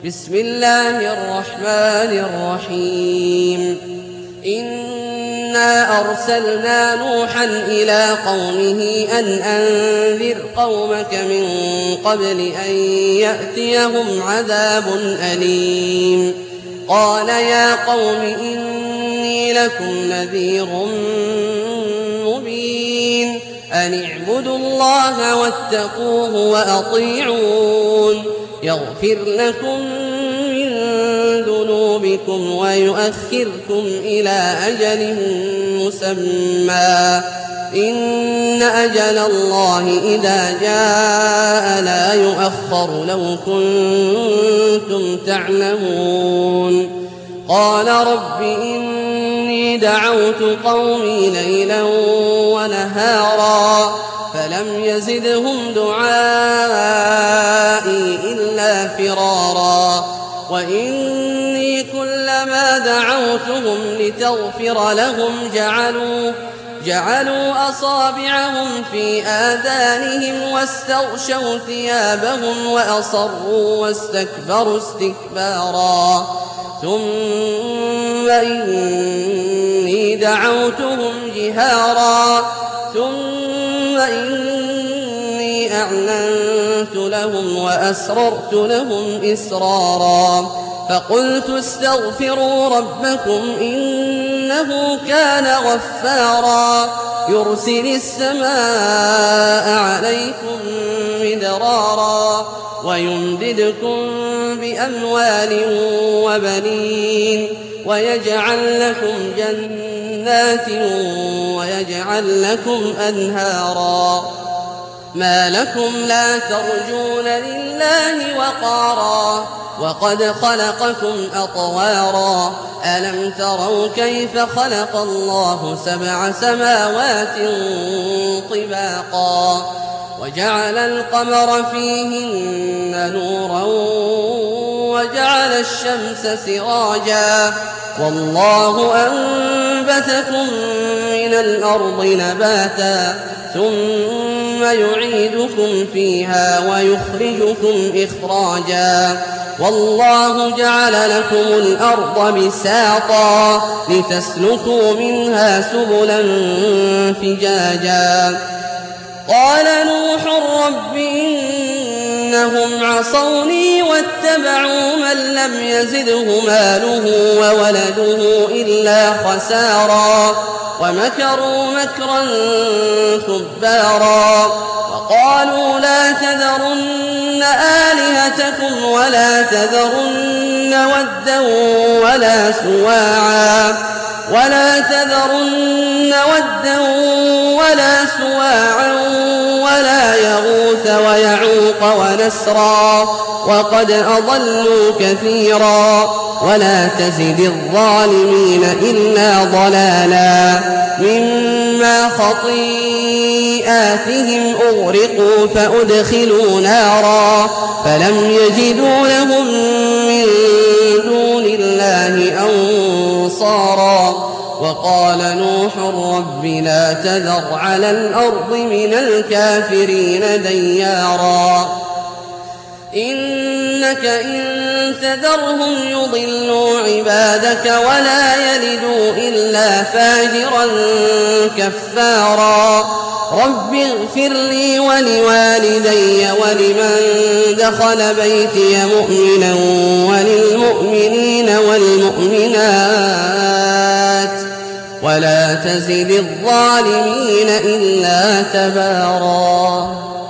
بسم الله الرحمن الرحيم إنا أرسلنا نوحا إلى قومه أن أنذر قومك من قبل أن يأتيهم عذاب أليم قال يا قوم إني لكم نذير مبين أن اعبدوا الله واتقوه وأطيعون يغفر لكم من ذنوبكم ويؤخركم إلى أجل مسمى إن أجل الله إذا جاء لا يؤخر لو كنتم تعلمون قال رب إني دعوت قومي ليلا ونهارا فلم يزدهم دعائي إلا فرارا وإني كلما دعوتهم لتغفر لهم جعلوا أصابعهم في آذانهم واستغشوا ثيابهم وأصروا واستكبروا استكبارا ثم إني دعوتهم جهارا ثم إني أعلنت لهم وأسررت لهم إسرارا فقلت استغفروا ربكم إنه كان غفارا يرسل السماء عليكم مدرارا ويمددكم بأموال وبنين ويجعل لكم جنات ويجعل لكم أنهارا ما لكم لا ترجون لله وقارا وقد خلقكم أطوارا ألم تروا كيف خلق الله 7 سماوات طباقا وجعل القمر فيهن نورا وجعل الشمس سراجا والله أنبتكم من الأرض نباتا ثم يعيدكم فيها ويخرجكم إخراجا والله جعل لكم الأرض بساطا لتسلكوا منها سبلا فجاجا قال نوح رب إنهم عصوني واتبعوا من لم يزده ماله وولده إلا خسارا ومكروا مكرا كبارا وقالوا لا تذرن آلهتكم ولا تذرن ودا ولا سواعا ولا يغوث ويعوق ونسرا وقد أضلوا كثيرا ولا تزد الظالمين إلا ضلالا مما خطيئاتهم أغرقوا فأدخلوا نارا فلم يجدوا لهم من دون الله أنصارا وقال نوح رب لا تذر على الأرض من الكافرين ديارا إنك إن تذرهم يضلوا عبادك ولا يلدوا إلا فاجرا كفارا رب اغفر لي ولوالدي ولمن دخل بيتي مؤمنا وللمؤمنين والمؤمنات ولا تزد الظالمين إلا تبارا.